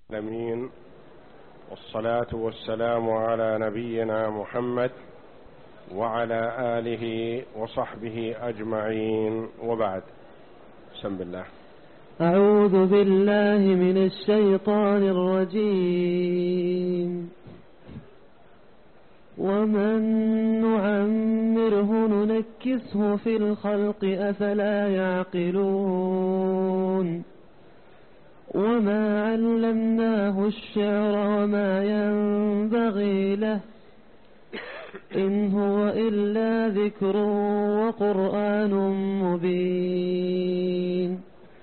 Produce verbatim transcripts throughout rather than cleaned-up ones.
العالمين، والصلاة والسلام على نبينا محمد وعلى آله وصحبه أجمعين، وبعد. بسم الله. أعوذ بالله من الشيطان الرجيم. ومن نعمره ننكسه في الخلق أفلا يعقلون. وما علمناه الشعر وما ينبغي له إن هو إلا ذكر وقرآن مبين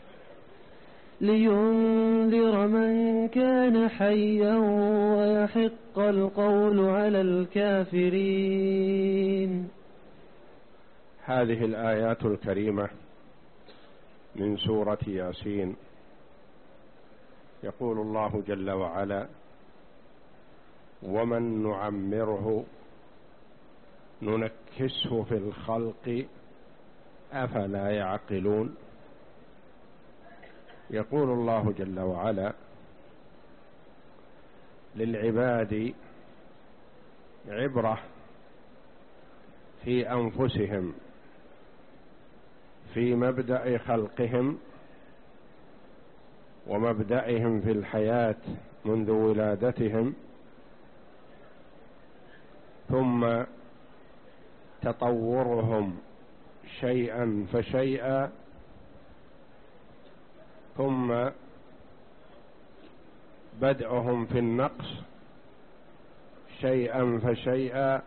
لينذر من كان حيا ويحق القول على الكافرين. هذه الآيات الكريمة من سورة ياسين. يقول الله جل وعلا: ومن نعمره ننكسه في الخلق أفلا يعقلون. يقول الله جل وعلا للعباد عبرة في أنفسهم في مبدأ خلقهم ومبدأهم في الحياة منذ ولادتهم، ثم تطورهم شيئا فشيئا، ثم بدءهم في النقص شيئا فشيئا،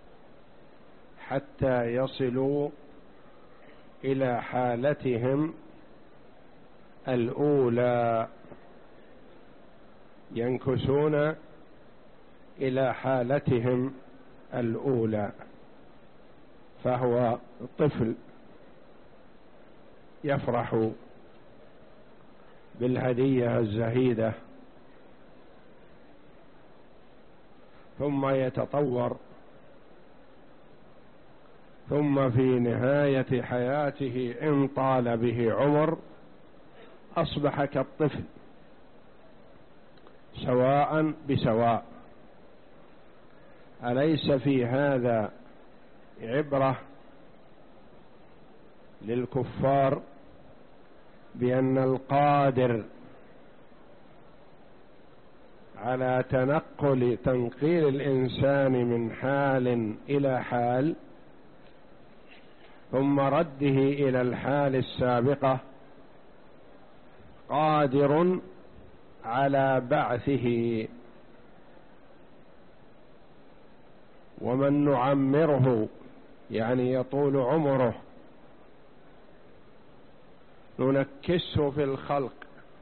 حتى يصلوا إلى حالتهم الأولى، ينكسون إلى حالتهم الأولى. فهو طفل يفرح بالهدية الزهيدة، ثم يتطور، ثم في نهاية حياته إن طال به عمر أصبح كالطفل سواء بسواء. أليس في هذا عبرة للكفار بأن القادر على تنقل تنقيل الإنسان من حال إلى حال ثم رده إلى الحال السابقة قادر على بعثه؟ ومن نعمره يعني يطول عمره ننكسه في الخلق.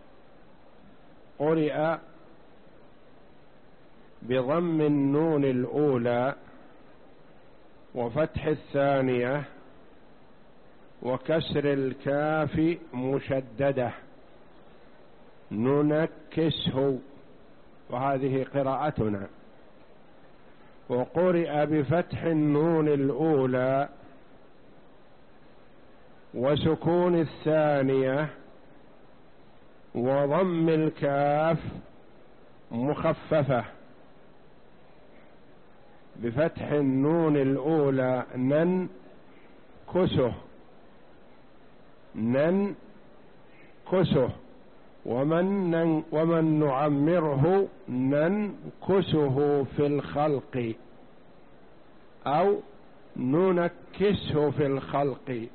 قرئ بضم النون الأولى وفتح الثانية وكسر الكاف مشددة، ننكسه، وهذه قراءتنا. وقرئ بفتح النون الأولى وسكون الثانية وضم الكاف مخففة. بفتح النون الأولى ننكسه، ننكسه. ومن, ومن نعمره ننكسه في الخلق أو ننكسه في الخلق.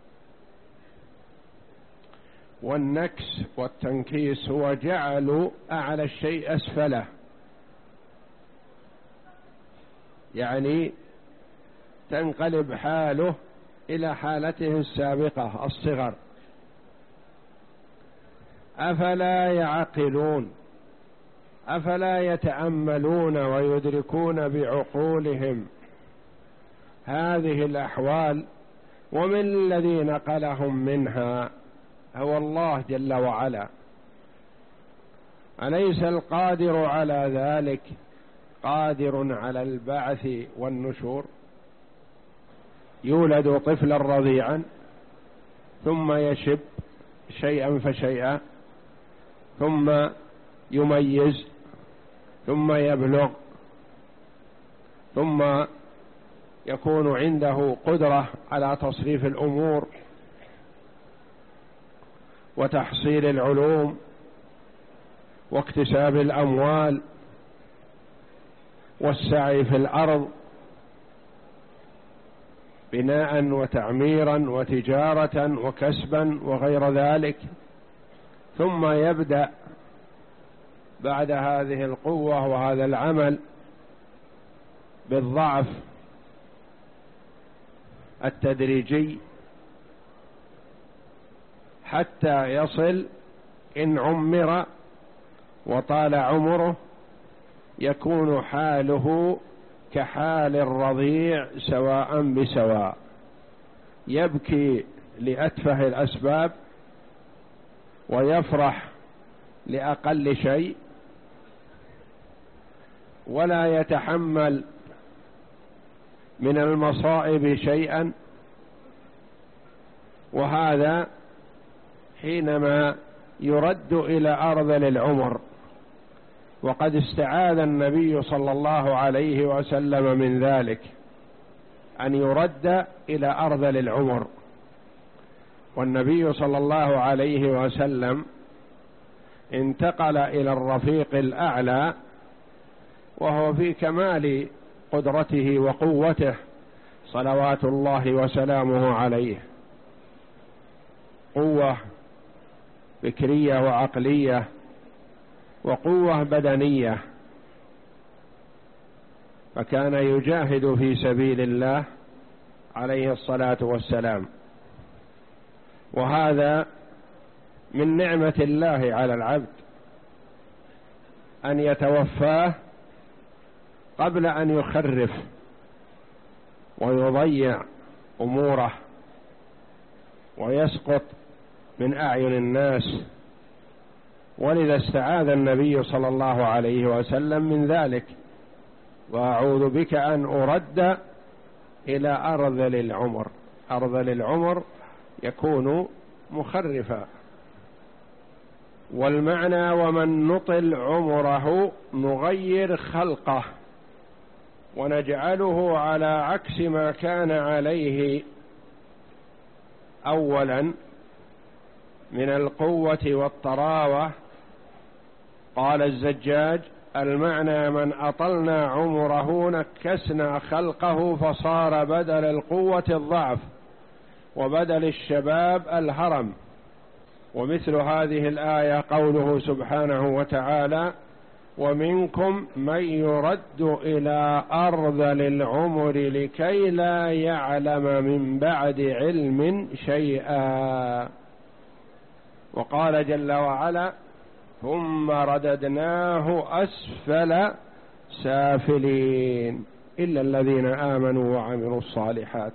والنكس والتنكيس هو جعل أعلى الشيء أسفله، يعني تنقلب حاله إلى حالته السابقة الصغر. أفلا يعقلون، أفلا يتأملون ويدركون بعقولهم هذه الأحوال؟ ومن الذي نقلهم منها هو الله جل وعلا. أليس القادر على ذلك قادر على البعث والنشور؟ يولد طفلا رضيعا ثم يشب شيئا فشيئا، ثم يميز ثم يبلغ ثم يكون عنده قدرة على تصريف الأمور وتحصيل العلوم واكتساب الأموال والسعي في الأرض بناء وتعميرا وتجارة وكسبا وغير ذلك، ثم يبدأ بعد هذه القوة وهذا العمل بالضعف التدريجي حتى يصل إن عمر وطال عمره يكون حاله كحال الرضيع سواء بسواء، يبكي لأتفه الأسباب ويفرح لأقل شيء ولا يتحمل من المصائب شيئا، وهذا حينما يرد إلى أرذل العمر. وقد استعاذ النبي صلى الله عليه وسلم من ذلك، أن يرد إلى أرذل العمر. والنبي صلى الله عليه وسلم انتقل إلى الرفيق الأعلى وهو في كمال قدرته وقوته صلوات الله وسلامه عليه، قوة فكرية وعقلية وقوة بدنية، فكان يجاهد في سبيل الله عليه الصلاة والسلام. وهذا من نعمة الله على العبد أن يتوفاه قبل أن يخرف ويضيع أموره ويسقط من أعين الناس. ولذا استعاذ النبي صلى الله عليه وسلم من ذلك: وأعوذ بك أن أرد إلى أرذل العمر. أرذل العمر يكون مخرفا. والمعنى: ومن نطل عمره نغير خلقه ونجعله على عكس ما كان عليه أولا من القوة والطراوة. قال الزجاج: المعنى: من أطلنا عمره نكسنا خلقه فصار بدل القوة الضعف وبدل الشباب الهرم. ومثل هذه الآية قوله سبحانه وتعالى: ومنكم من يرد إلى أرذل العمر لكي لا يعلم من بعد علم شيئا. وقال جل وعلا: ثم رددناه أسفل سافلين إلا الذين آمنوا وعملوا الصالحات.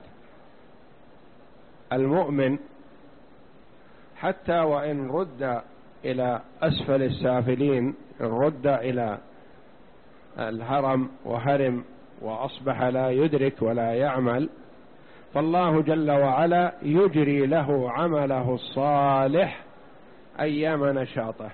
المؤمن حتى وإن رد إلى أسفل السافلين، رد إلى الهرم وهرم وأصبح لا يدرك ولا يعمل، فالله جل وعلا يجري له عمله الصالح أيام نشاطه.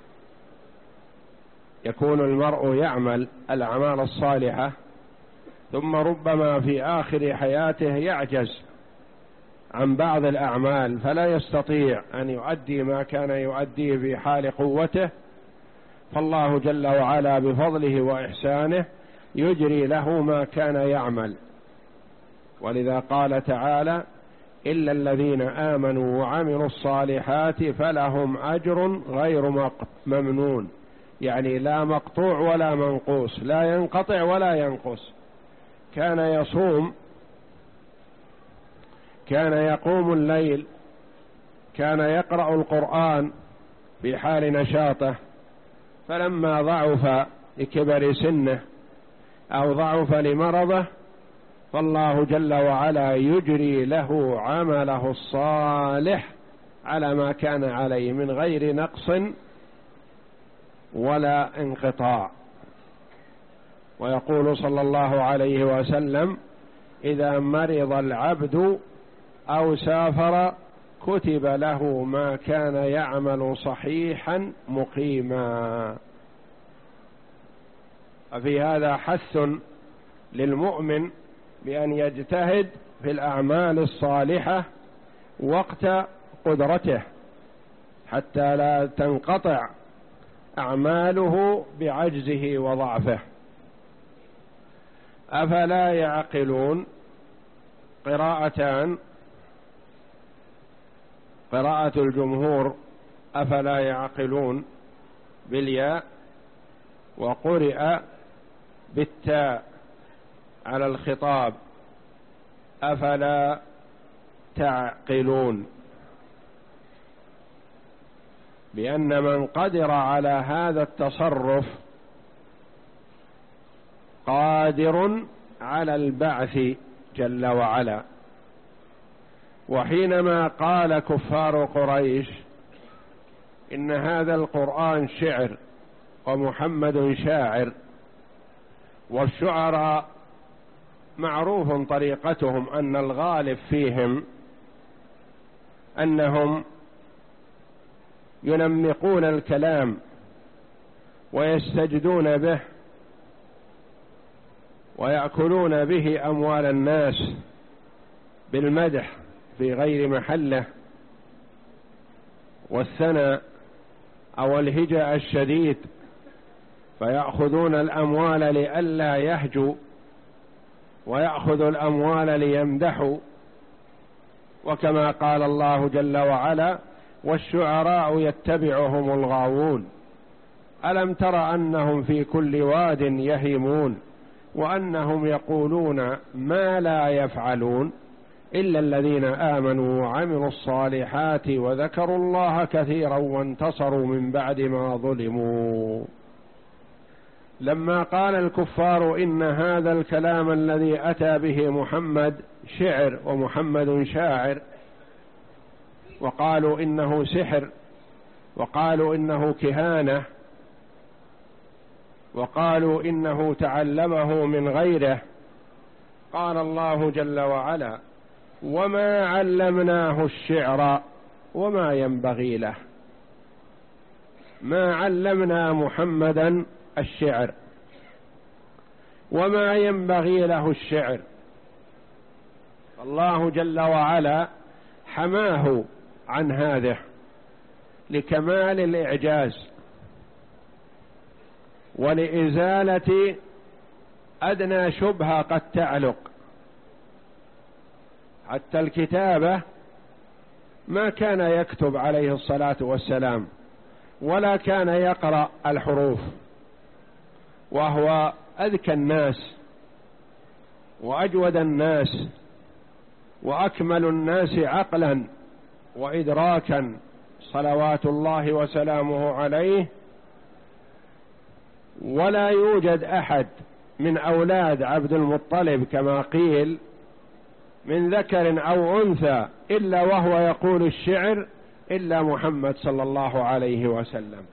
يكون المرء يعمل الأعمال الصالحة ثم ربما في آخر حياته يعجز عن بعض الأعمال فلا يستطيع أن يؤدي ما كان يؤديه في حال قوته، فالله جل وعلا بفضله وإحسانه يجري له ما كان يعمل. ولذا قال تعالى: إلا الذين آمنوا وعملوا الصالحات فلهم أجر غير ممنون، يعني لا مقطوع ولا منقوص، لا ينقطع ولا ينقص. كان يصوم، كان يقوم الليل، كان يقرأ القرآن في حال نشاطه، فلما ضعف لكبر سنه أو ضعف لمرضه فالله جل وعلا يجري له عمله الصالح على ما كان عليه من غير نقص ولا انقطاع. ويقول صلى الله عليه وسلم: إذا مرض العبد أو سافر كتب له ما كان يعمل صحيحا مقيما. ففي هذا حث للمؤمن بأن يجتهد في الأعمال الصالحة وقت قدرته حتى لا تنقطع أعماله بعجزه وضعفه. أفلا يعقلون قراءتان: قراءة الجمهور أفلا يعقلون بالياء، وقرئ بالتاء على الخطاب أفلا تعقلون، بأن من قدر على هذا التصرف قادر على البعث جل وعلا. وحينما قال كفار قريش إن هذا القرآن شعر ومحمد شاعر، والشعراء معروف طريقتهم أن الغالب فيهم أنهم ينمقون الكلام ويستجدون به ويأكلون به أموال الناس بالمدح في غير محله والثناء أو الهجاء الشديد، فيأخذون الأموال لئلا يهجوا ويأخذوا الأموال ليمدحوا. وكما قال الله جل وعلا: والشعراء يتبعهم الغاوون ألم تر أنهم في كل واد يهيمون وأنهم يقولون ما لا يفعلون إلا الذين آمنوا وعملوا الصالحات وذكروا الله كثيرا وانتصروا من بعد ما ظلموا. لما قال الكفار إن هذا الكلام الذي أتى به محمد شعر ومحمد شاعر، وقالوا إنه سحر، وقالوا إنه كهانة، وقالوا إنه تعلمه من غيره، قال الله جل وعلا: وما علمناه الشعر وما ينبغي له. ما علمنا محمدا الشعر وما ينبغي له الشعر. الله جل وعلا حماه عن هذا لكمال الإعجاز ولإزالة أدنى شبهة قد تعلق. حتى الكتابة ما كان يكتب عليه الصلاة والسلام ولا كان يقرأ الحروف، وهو أذكى الناس وأجود الناس وأكمل الناس عقلا وإدراكا صلوات الله وسلامه عليه. ولا يوجد أحد من أولاد عبد المطلب كما قيل من ذكر أو أنثى إلا وهو يقول الشعر إلا محمد صلى الله عليه وسلم.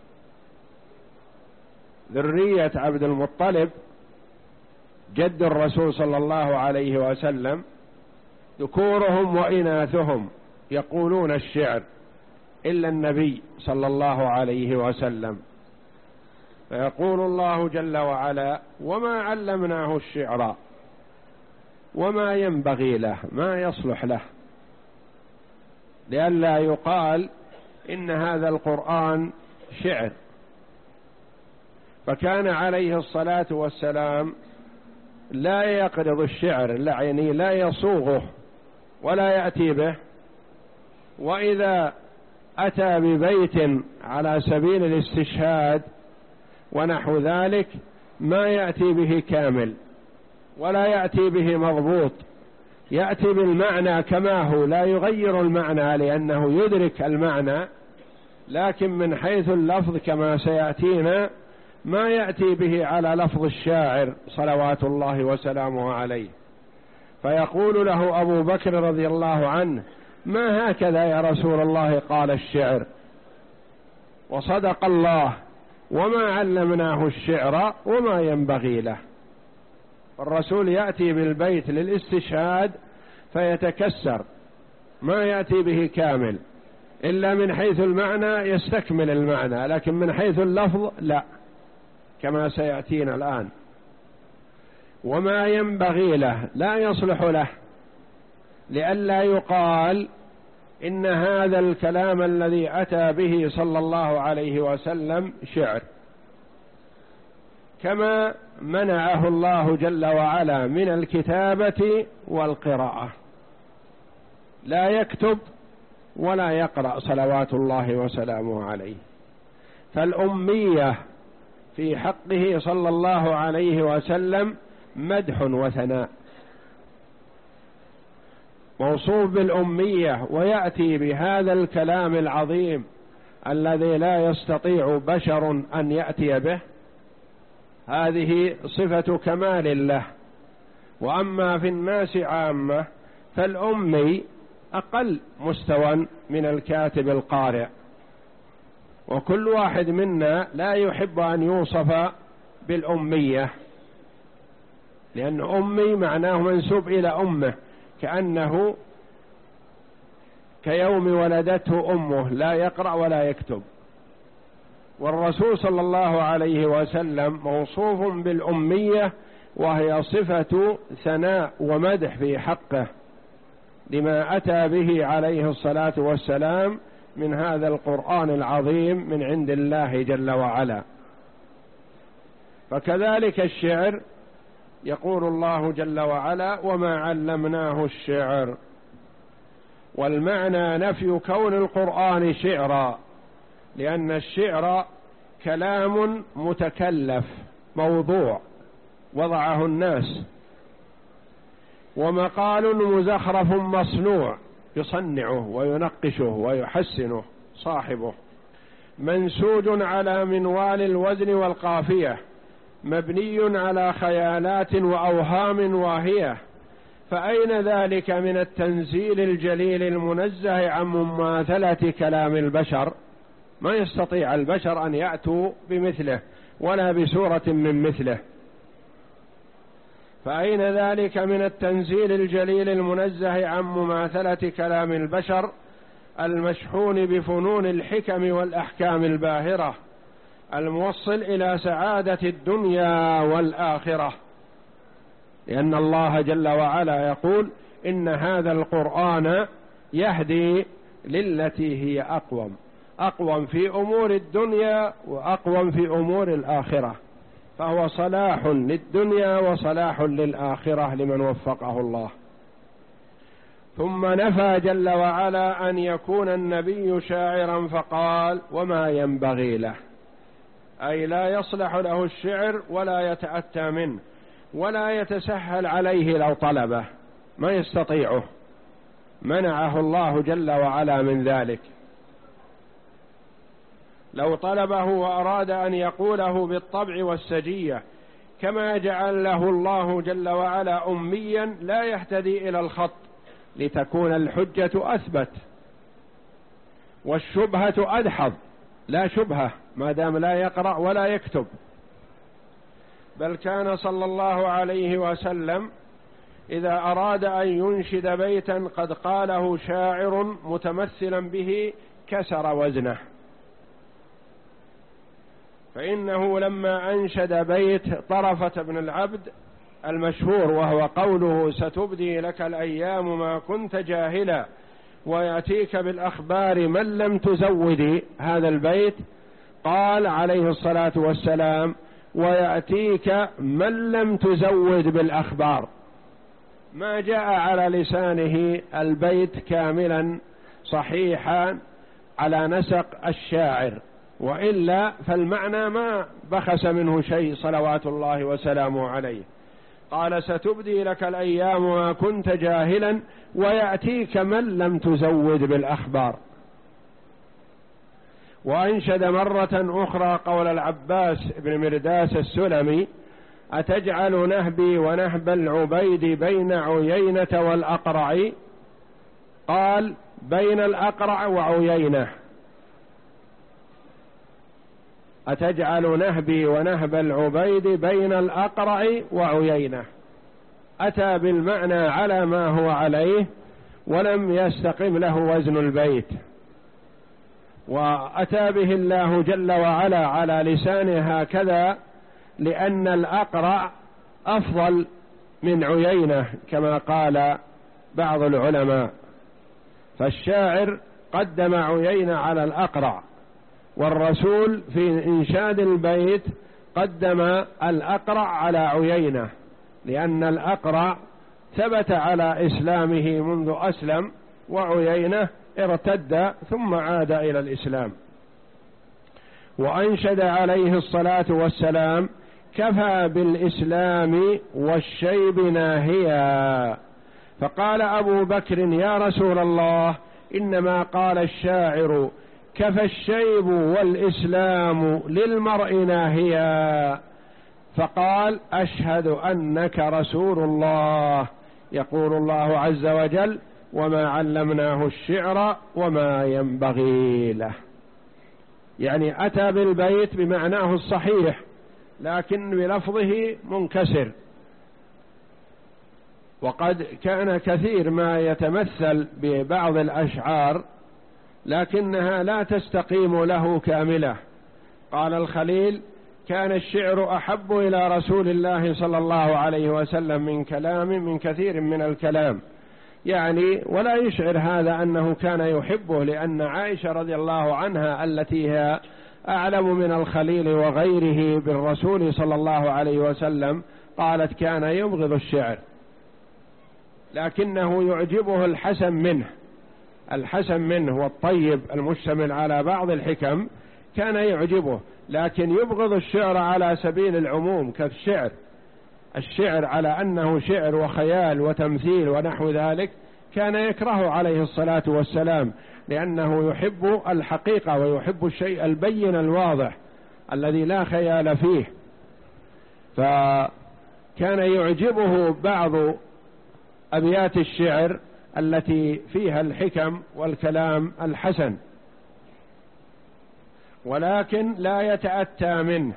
ذرية عبد المطلب جد الرسول صلى الله عليه وسلم ذكورهم وإناثهم يقولون الشعر إلا النبي صلى الله عليه وسلم. فيقول الله جل وعلا: وما علمناه الشعر وما ينبغي له، ما يصلح له، لئلا يقال إن هذا القرآن شعر. فكان عليه الصلاة والسلام لا يقرض الشعر، لا يعني لا يصوغه ولا يأتي به، وإذا أتى ببيت على سبيل الاستشهاد ونحو ذلك ما يأتي به كامل ولا يأتي به مضبوط، يأتي بالمعنى كما هو، لا يغير المعنى لأنه يدرك المعنى، لكن من حيث اللفظ كما سيأتينا ما يأتي به على لفظ الشاعر صلوات الله وسلامه عليه. فيقول له أبو بكر رضي الله عنه: ما هكذا يا رسول الله قال الشعر؟ وصدق الله: وما علمناه الشعر وما ينبغي له. الرسول يأتي بالبيت للاستشهاد فيتكسر، ما يأتي به كامل إلا من حيث المعنى يستكمل المعنى، لكن من حيث اللفظ لا. كما سيأتينا الآن، وما ينبغي له لا يصلح له، لئلا يقال إن هذا الكلام الذي أتى به صلى الله عليه وسلم شعر، كما منعه الله جل وعلا من الكتابة والقراءة، لا يكتب ولا يقرأ صلوات الله وسلامه عليه. فالأمية في حقه صلى الله عليه وسلم مدح وثناء، موصوف بالأمية ويأتي بهذا الكلام العظيم الذي لا يستطيع بشر أن يأتي به، هذه صفة كمال له. وأما في الناس عامة فالأمي أقل مستوى من الكاتب القارئ، وكل واحد منا لا يحب أن يوصف بالأمية، لأن أمي معناه منسوب إلى أمه، كأنه كيوم ولدته أمه لا يقرأ ولا يكتب. والرسول صلى الله عليه وسلم موصوف بالأمية، وهي صفة ثناء ومدح في حقه لما أتى به عليه الصلاة والسلام من هذا القرآن العظيم من عند الله جل وعلا. فكذلك الشعر، يقول الله جل وعلا: وما علمناه الشعر. والمعنى نفي كون القرآن شعرا، لأن الشعر كلام متكلف موضوع وضعه الناس، ومقال مزخرف مصنوع يصنعه وينقشه ويحسنه صاحبه، منسوج على منوال الوزن والقافية، مبني على خيالات وأوهام واهية. فأين ذلك من التنزيل الجليل المنزه عن مماثلة كلام البشر؟ ما يستطيع البشر أن يأتوا بمثله ولا بسورة من مثله. فأين ذلك من التنزيل الجليل المنزه عن مماثلة كلام البشر المشحون بفنون الحكم والأحكام الباهرة الموصل إلى سعادة الدنيا والآخرة؟ لأن الله جل وعلا يقول: إن هذا القرآن يهدي للتي هي أقوم، أقوم في أمور الدنيا وأقوم في أمور الآخرة، فهو صلاح للدنيا وصلاح للآخرة لمن وفقه الله. ثم نفى جل وعلا أن يكون النبي شاعرا فقال: وما ينبغي له، أي لا يصلح له الشعر ولا يتأتى منه ولا يتسهل عليه لو طلبه، ما يستطيعه، منعه الله جل وعلا من ذلك. لو طلبه وأراد أن يقوله بالطبع والسجية، كما جعل له الله جل وعلا أميا لا يهتدي إلى الخط، لتكون الحجة أثبت والشبهة أدحض، لا شبهة ما دام لا يقرأ ولا يكتب. بل كان صلى الله عليه وسلم إذا أراد أن ينشد بيتا قد قاله شاعر متمثلا به كسر وزنه. فإنه لما أنشد بيت طرفة بن العبد المشهور، وهو قوله: ستبدي لك الأيام ما كنت جاهلا ويأتيك بالأخبار من لم تزودي، هذا البيت قال عليه الصلاة والسلام: ويأتيك من لم تزود بالأخبار. ما جاء على لسانه البيت كاملا صحيحا على نسق الشاعر، وإلا فالمعنى ما بخس منه شيء صلوات الله وسلامه عليه. قال: ستبدي لك الأيام ما كنت جاهلا ويأتيك من لم تزود بالأخبار. وأنشد مرة أخرى قول العباس بن مرداس السلمي: أتجعل نهبي ونهب العبيد بين عيينة والأقرع؟ قال: بين الأقرع وعيينة. أتجعل نهبي ونهب العبيد بين الأقرع وعيينة. أتى بالمعنى على ما هو عليه ولم يستقم له وزن البيت، وأتى به الله جل وعلا على لسانه هكذا لأن الأقرع أفضل من عيينة كما قال بعض العلماء، فالشاعر قدم عيينة على الأقرع، والرسول في إنشاد البيت قدم الأقرع على عيينة، لأن الأقرع ثبت على إسلامه منذ أسلم، وعيينة ارتد ثم عاد إلى الإسلام. وأنشد عليه الصلاة والسلام: كفى بالإسلام والشيب ناهيا. فقال أبو بكر: يا رسول الله، إنما قال الشاعر: كفى الشيب والإسلام للمرء ناهيا. فقال: أشهد أنك رسول الله. يقول الله عز وجل: وما علمناه الشعر وما ينبغي له. يعني أتى بالبيت بمعناه الصحيح لكن بلفظه منكسر، وقد كان كثير ما يتمثل ببعض الأشعار لكنها لا تستقيم له كاملة. قال الخليل: كان الشعر أحب إلى رسول الله صلى الله عليه وسلم من كلام من كثير من الكلام، يعني ولا يشعر هذا أنه كان يحبه، لأن عائشة رضي الله عنها التي هي أعلم من الخليل وغيره بالرسول صلى الله عليه وسلم قالت: كان يبغض الشعر، لكنه يعجبه الحسن منه، الحسن منه والطيب المشتمل على بعض الحكم كان يعجبه، لكن يبغض الشعر على سبيل العموم كالشعر، الشعر على أنه شعر وخيال وتمثيل ونحو ذلك كان يكره عليه الصلاة والسلام، لأنه يحب الحقيقة ويحب الشيء البين الواضح الذي لا خيال فيه. فكان يعجبه بعض أبيات الشعر التي فيها الحكم والكلام الحسن، ولكن لا يتأتى منه.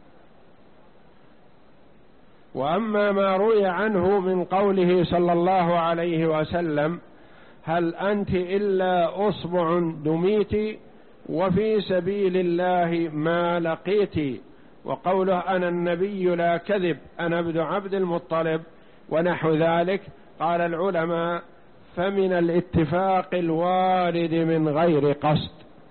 وأما ما روي عنه من قوله صلى الله عليه وسلم: هل أنت إلا أصبع دميت وفي سبيل الله ما لقيت، وقوله: أنا النبي لا كذب أنا ابن عبد المطلب ونحو ذلك، قال العلماء: فمن الاتفاق الوارد من غير قصد.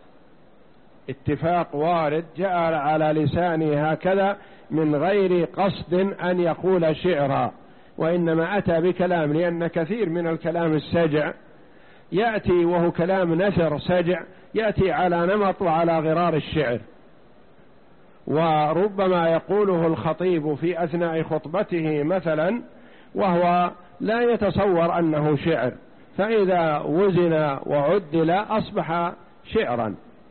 اتفاق وارد جاء على لسانه هكذا من غير قصد أن يقول شعرا، وإنما أتى بكلام، لأن كثير من الكلام السجع يأتي وهو كلام نثر سجع، يأتي على نمط وعلى غرار الشعر، وربما يقوله الخطيب في أثناء خطبته مثلا وهو لا يتصور أنه شعر، فإذا وزن وعدل أصبح شعرا.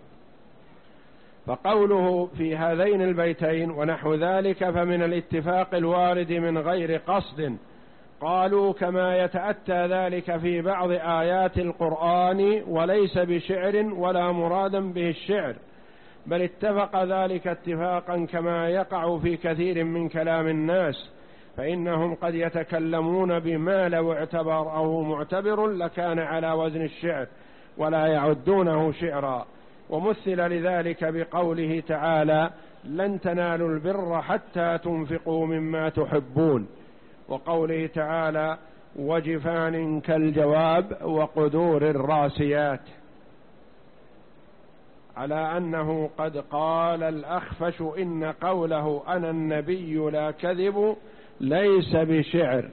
فقوله في هذين البيتين ونحو ذلك فمن الاتفاق الوارد من غير قصد، قالوا كما يتأتى ذلك في بعض آيات القرآن وليس بشعر ولا مرادا به الشعر، بل اتفق ذلك اتفاقا كما يقع في كثير من كلام الناس، فإنهم قد يتكلمون بما لو اعتبره معتبر لكان على وزن الشعر ولا يعدونه شعرا. ومثل لذلك بقوله تعالى: لن تنالوا البر حتى تنفقوا مما تحبون، وقوله تعالى: وجفان كالجواب وقدور الراسيات، على أنه قد قال الأخفش إن قوله أنا النبي لا كذب ليس بشعر.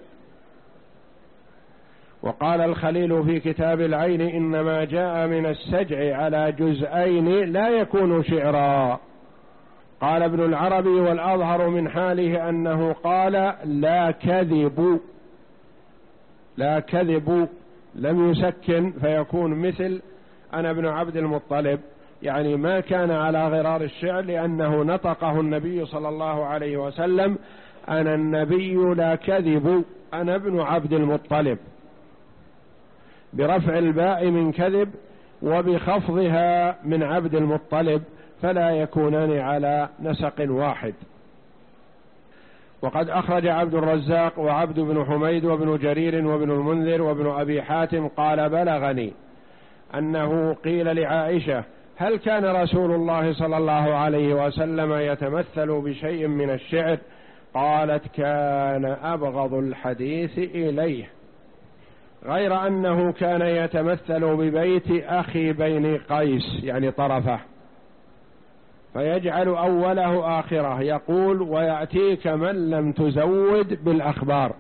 وقال الخليل في كتاب العين: إنما جاء من السجع على جزئين لا يكون شعرا. قال ابن العربي: والأظهر من حاله أنه قال لا كذب، لا كذب لم يسكن فيكون مثل أنا ابن عبد المطلب، يعني ما كان على غرار الشعر، لأنه نطقه النبي صلى الله عليه وسلم: أنا النبي لا كذب أنا ابن عبد المطلب، برفع الباء من كذب وبخفضها من عبد المطلب، فلا يكونان على نسق واحد. وقد أخرج عبد الرزاق وعبد بن حميد وابن جرير وابن المنذر وابن أبي حاتم قال: بلغني أنه قيل لعائشة: هل كان رسول الله صلى الله عليه وسلم يتمثل بشيء من الشعر؟ قالت كان أبغض الحديث إليه، غير أنه كان يتمثل ببيت أخي بني قيس يعني طرفة، فيجعل أوله آخره، يقول ويأتيك من لم تزود بالأخبار.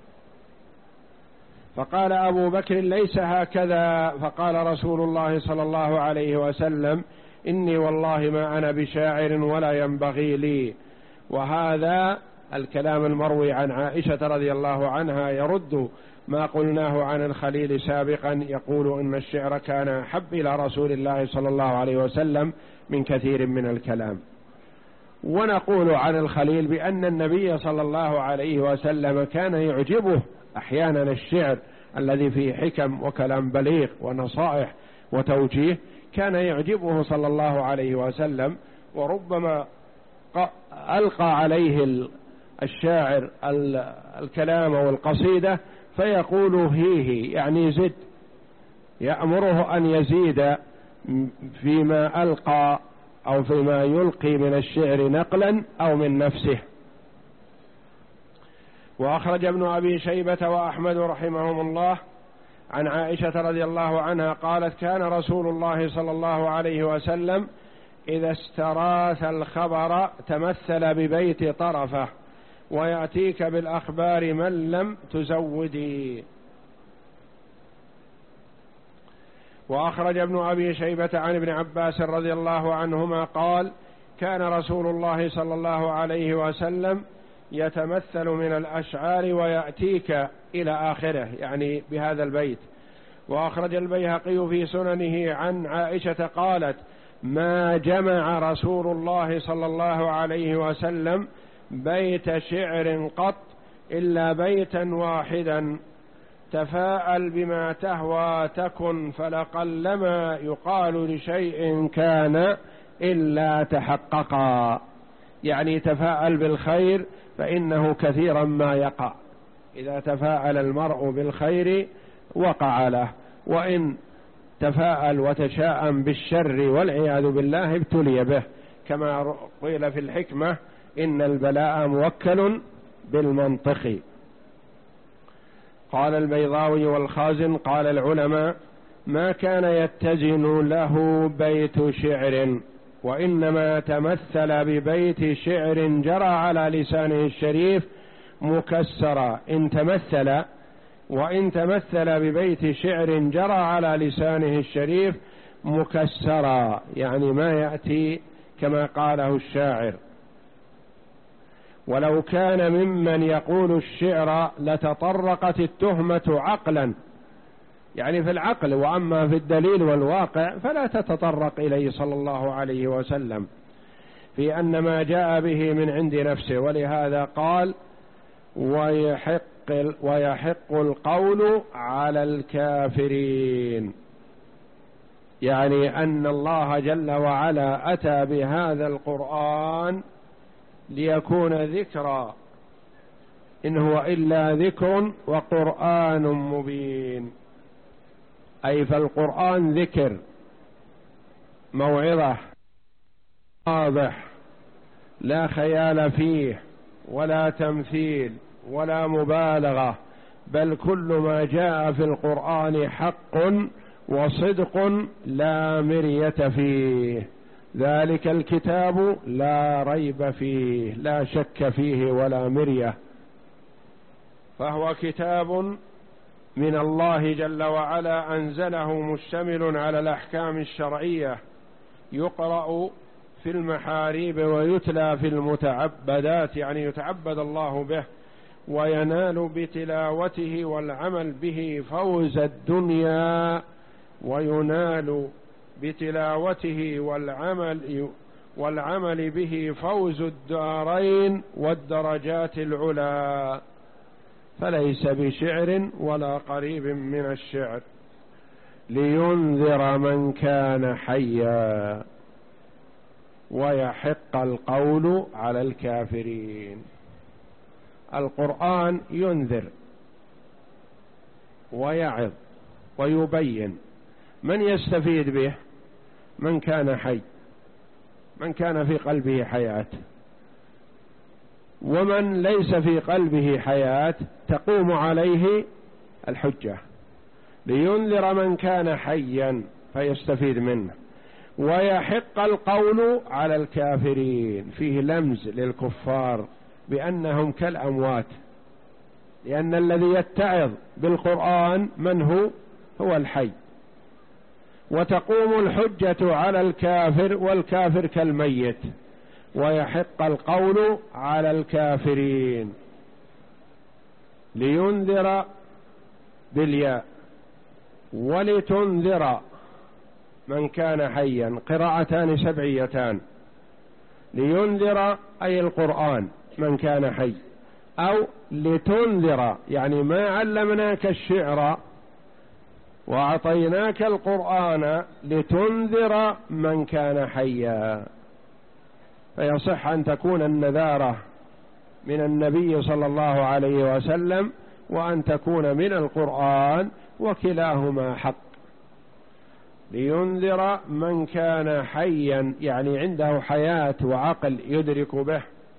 فقال أبو بكر ليس هكذا، فقال رسول الله صلى الله عليه وسلم إني والله ما أنا بشاعر ولا ينبغي لي. وهذا الكلام المروي عن عائشة رضي الله عنها يرد ما قلناه عن الخليل سابقا، يقول إن الشعر كان أحب إلى رسول الله صلى الله عليه وسلم من كثير من الكلام. ونقول عن الخليل بأن النبي صلى الله عليه وسلم كان يعجبه أحيانا الشعر الذي فيه حكم وكلام بليغ ونصائح وتوجيه، كان يعجبه صلى الله عليه وسلم، وربما ألقى عليه الشاعر الكلام والقصيدة فيقول هيه يعني زد، يأمره أن يزيد فيما ألقى أو فيما يلقي من الشعر نقلا أو من نفسه. وأخرج ابن أبي شيبة وأحمد رحمهم الله عن عائشة رضي الله عنها قالت كان رسول الله صلى الله عليه وسلم إذا استراث الخبر تمثل ببيت طرفة ويأتيك بالأخبار من لم تزودي. وأخرج ابن أبي شيبة عن ابن عباس رضي الله عنهما قال كان رسول الله صلى الله عليه وسلم يتمثل من الأشعار ويأتيك إلى آخره يعني بهذا البيت. وأخرج البيهقي في سننه عن عائشة قالت ما جمع رسول الله صلى الله عليه وسلم بيت شعر قط إلا بيتا واحدا تفاءل بما تهوى تكن فلقلما يقال لشيء كان إلا تحققا، يعني تفاءل بالخير فإنه كثيرا ما يقع، إذا تفاءل المرء بالخير وقع له، وإن تفاءل وتشاءم بالشر والعياذ بالله ابتلي به، كما قيل في الحكمة إن البلاء موكل بالمنطق. قال البيضاوي والخازن قال العلماء ما كان يتزن له بيت شعر، وإنما تمثل ببيت شعر جرى على لسانه الشريف مكسرا، إن تمثل وإن تمثل ببيت شعر جرى على لسانه الشريف مكسرا، يعني ما يأتي كما قاله الشاعر. ولو كان ممن يقول الشعر لتطرقت التهمة عقلا، يعني في العقل، وأما في الدليل والواقع فلا تتطرق إليه صلى الله عليه وسلم في أن ما جاء به من عند نفسه. ولهذا قال ويحق, ويحق القول على الكافرين، يعني أن الله جل وعلا أتى بهذا القرآن ليكون ذكرى، إن هو إلا ذكر وقرآن مبين، أي فالقرآن ذكر موعظة واضح لا خيال فيه ولا تمثيل ولا مبالغة، بل كل ما جاء في القرآن حق وصدق لا مرية فيه، ذلك الكتاب لا ريب فيه لا شك فيه ولا مرية، فهو كتاب من الله جل وعلا أنزله مشتمل على الأحكام الشرعية، يقرأ في المحاريب ويتلى في المتعبدات، يعني يتعبد الله به وينال بتلاوته والعمل به فوز الدنيا، وينال بتلاوته والعمل والعمل به فوز الدارين والدرجات العلى، فليس بشعر ولا قريب من الشعر، لينذر من كان حيا ويحق القول على الكافرين. القرآن ينذر ويعظ ويبين، من يستفيد به؟ من كان حي، من كان في قلبه حياة. ومن ليس في قلبه حياة تقوم عليه الحجة، لينذر من كان حيا فيستفيد منه، ويحق القول على الكافرين. فيه لمز للكفار بأنهم كالأموات، لأن الذي يتعظ بالقرآن من هو؟ هو الحي. وتقوم الحجة على الكافر والكافر كالميت، ويحق القول على الكافرين. لينذر بالياء، ولتنذر من كان حيا، قراءتان سبعيتان. لينذر أي القرآن من كان حي، أو لتنذر يعني ما علمناك الشعر وأعطيناك القرآن لتنذر من كان حيا. فيصح أن تكون النذارة من النبي صلى الله عليه وسلم، وأن تكون من القرآن، وكلاهما حق. لينذر من كان حيا يعني عنده حياة وعقل يدرك به.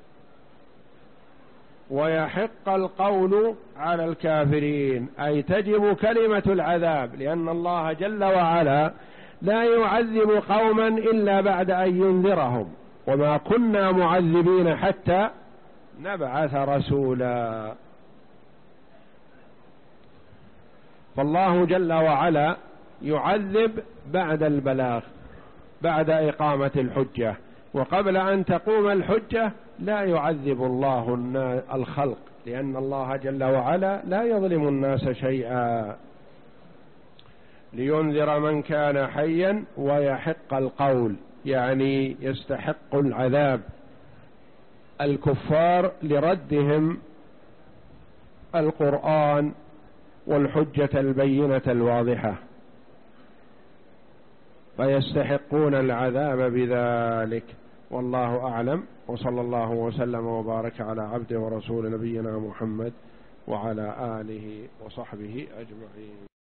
ويحق القول على الكافرين أي تجب كلمة العذاب، لأن الله جل وعلا لا يعذب قوما إلا بعد أن ينذرهم، وما كنا معذبين حتى نبعث رسولا. فالله جل وعلا يعذب بعد البلاغ، بعد إقامة الحجة، وقبل أن تقوم الحجة لا يعذب الله الخلق، لأن الله جل وعلا لا يظلم الناس شيئا. لينذر من كان حيا ويحق القول يعني يستحق العذاب الكفار لردهم القرآن والحجة البينة الواضحة، فيستحقون العذاب بذلك. والله أعلم، وصلى الله وسلم وبارك على عبده ورسول نبينا محمد وعلى آله وصحبه أجمعين.